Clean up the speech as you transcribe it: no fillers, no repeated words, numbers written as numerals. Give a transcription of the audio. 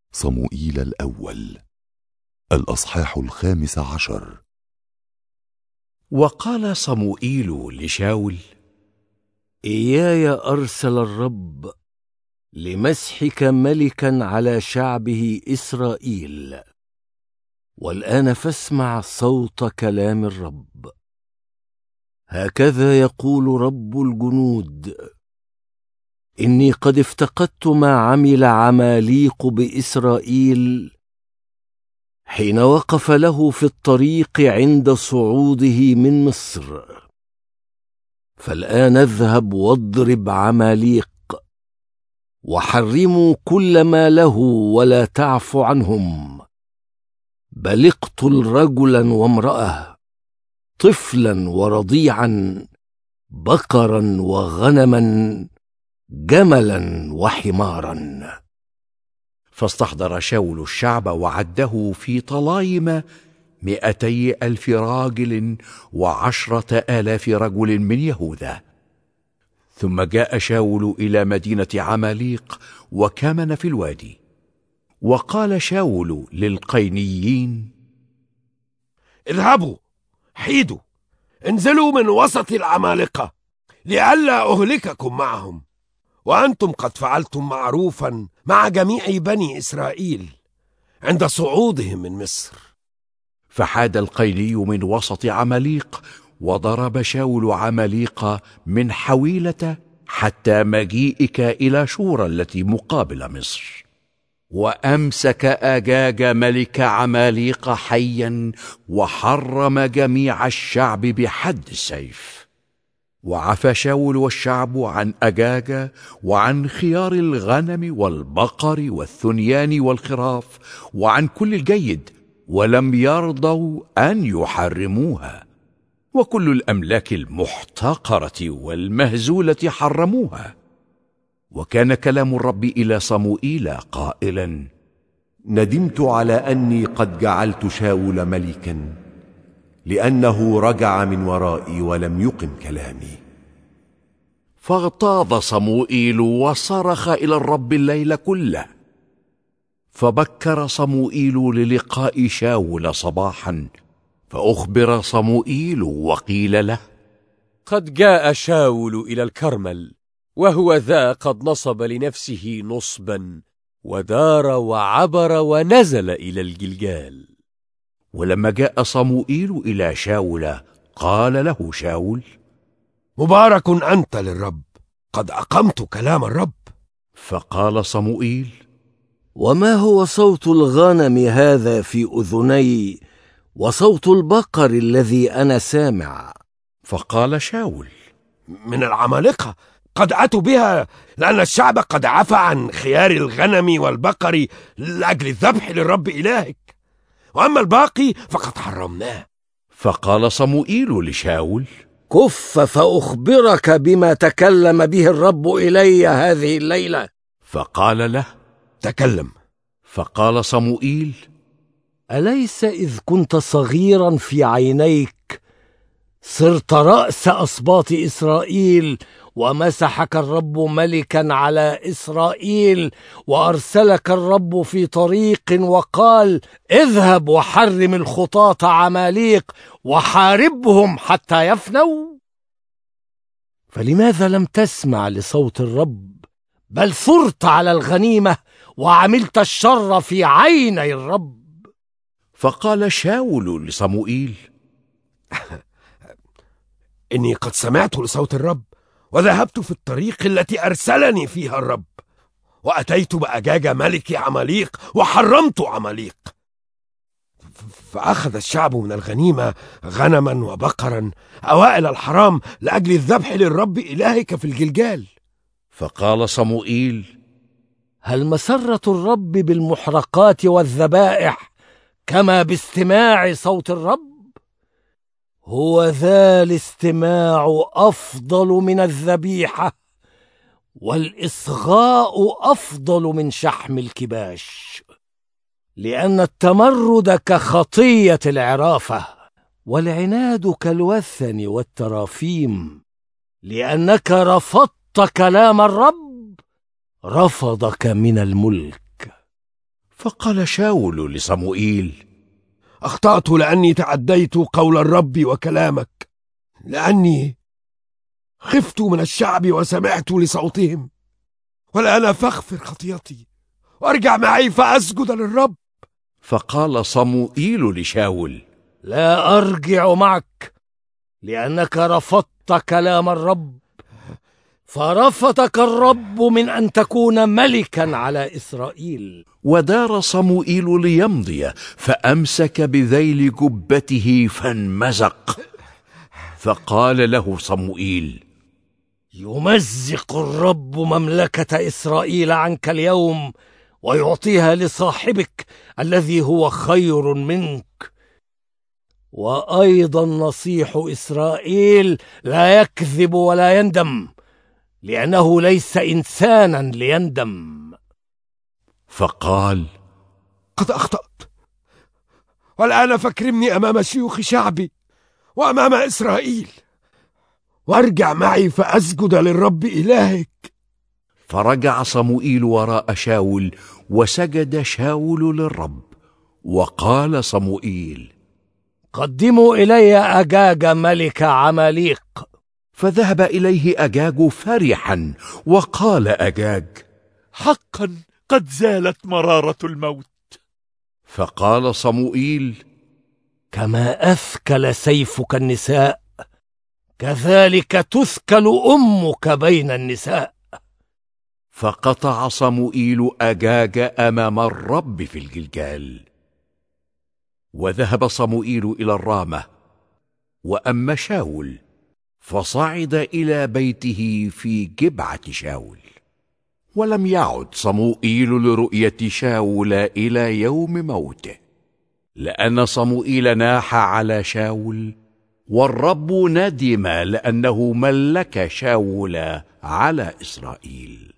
صموئيل الأول الأصحاح 15. وقال صموئيل لشاول: إياي أرسل الرب لمسحك ملكا على شعبه إسرائيل، والآن فاسمع صوت كلام الرب. هكذا يقول رب الجنود: إني قد افتقدت ما عمل عماليق بإسرائيل حين وقف له في الطريق عند صعوده من مصر. فالآن اذهب واضرب عماليق، وحرموا كل ما له ولا تعف عنهم، بل اقتل رجلا وامرأة، طفلا ورضيعا، بقرا وغنما، جملا وحمارا. فاستحضر شاول الشعب وعده في طلايم 200,000 راجل و10,000 رجل من يهوذا. ثم جاء شاول إلى مدينة عماليق وكمن في الوادي. وقال شاول للقينيين: اذهبوا حيدوا، انزلوا من وسط العمالقة لئلا أهلككم معهم، وأنتم قد فعلتم معروفا مع جميع بني إسرائيل عند صعودهم من مصر. فحاد القيني من وسط عماليق، وضرب شاول عماليق من حويلة حتى مجيئك إلى شورى التي مقابل مصر. وأمسك أجاج ملك عماليق حيا، وحرم جميع الشعب بحد السيف. وعفى شاول والشعب عن أجاج وعن خيار الغنم والبقر والثنيان والخراف وعن كل الجيد، ولم يرضوا أن يحرموها. وكل الأملاك المحتقرة والمهزولة حرموها. وكان كلام الرب إلى صموئيل قائلا: ندمت على أني قد جعلت شاول ملكا، لأنه رجع من ورائي ولم يقم كلامي. فاغتاظ صموئيل وصرخ إلى الرب الليل كله. فبكر صموئيل للقاء شاول صباحا، فأخبر صموئيل وقيل له: قد جاء شاول إلى الكرمل، وهو ذا قد نصب لنفسه نصبا، ودار وعبر ونزل إلى الجلجال. ولما جاء صموئيل إلى شاول قال له شاول: مبارك أنت للرب، قد أقمت كلام الرب. فقال صموئيل: وما هو صوت الغنم هذا في أذني، وصوت البقر الذي أنا سامع؟ فقال شاول: من العمالقة، قد أتوا بها لأن الشعب قد عفى عن خيار الغنم والبقر لأجل الذبح للرب إلهك، وأما الباقي فقد حرمناه. فقال صموئيل لشاول: كف فأخبرك بما تكلم به الرب إلي هذه الليلة. فقال له: تكلم. فقال صموئيل: أليس إذ كنت صغيرا في عينيك صرت رأس أسباط إسرائيل، ومسحك الرب ملكا على إسرائيل، وأرسلك الرب في طريق وقال: اذهب وحرم الخطاة عماليق وحاربهم حتى يفنوا؟ فلماذا لم تسمع لصوت الرب، بل ثرت على الغنيمة وعملت الشر في عيني الرب؟ فقال شاول لصموئيل: إني قد سمعت لصوت الرب، وذهبت في الطريق التي أرسلني فيها الرب، وأتيت بأجاج ملك عماليق وحرمت عماليق. فأخذ الشعب من الغنيمة غنما وبقرا أوائل الحرام لأجل الذبح للرب إلهك في الجلجال. فقال صموئيل: هل مسرة الرب بالمحرقات والذبائح كما باستماع صوت الرب؟ هو ذا الاستماع أفضل من الذبيحة، والإصغاء أفضل من شحم الكباش، لأن التمرد كخطية العرافة، والعناد كالوثن والترافيم. لأنك رفضت كلام الرب، رفضك من الملك. فقال شاول لصموئيل: أخطأت لأني تعديت قول الرب وكلامك، لأني خفت من الشعب وسمعت لصوتهم. والآن فاغفر خطيتي وارجع معي فأسجد للرب. فقال صموئيل لشاول: لا أرجع معك، لأنك رفضت كلام الرب، فرفضك الرب من أن تكون ملكا على إسرائيل. ودار صموئيل ليمضي، فأمسك بذيل جبته فانمزق. فقال له صموئيل: يمزق الرب مملكة إسرائيل عنك اليوم ويعطيها لصاحبك الذي هو خير منك. وأيضا نصيح إسرائيل لا يكذب ولا يندم، لأنه ليس إنسانا ليندم. فقال: قد أخطأت، والآن فاكرمني أمام شيوخ شعبي وأمام إسرائيل، وارجع معي فأسجد للرب إلهك. فرجع صموئيل وراء شاول، وسجد شاول للرب. وقال صموئيل: قدموا إلي أجاج ملك عماليق. فذهب إليه أجاج فرحا، وقال أجاج: حقا قد زالت مرارة الموت. فقال صموئيل: كما أثكل سيفك النساء، كذلك تثكل أمك بين النساء. فقطع صموئيل أجاج أمام الرب في الجلجال. وذهب صموئيل إلى الرامة. وأما شاول فصعد إلى بيته في جبعة شاول. ولم يعد صموئيل لرؤية شاول إلى يوم موته، لأن صموئيل ناح على شاول، والرب ندم لأنه ملك شاول على إسرائيل.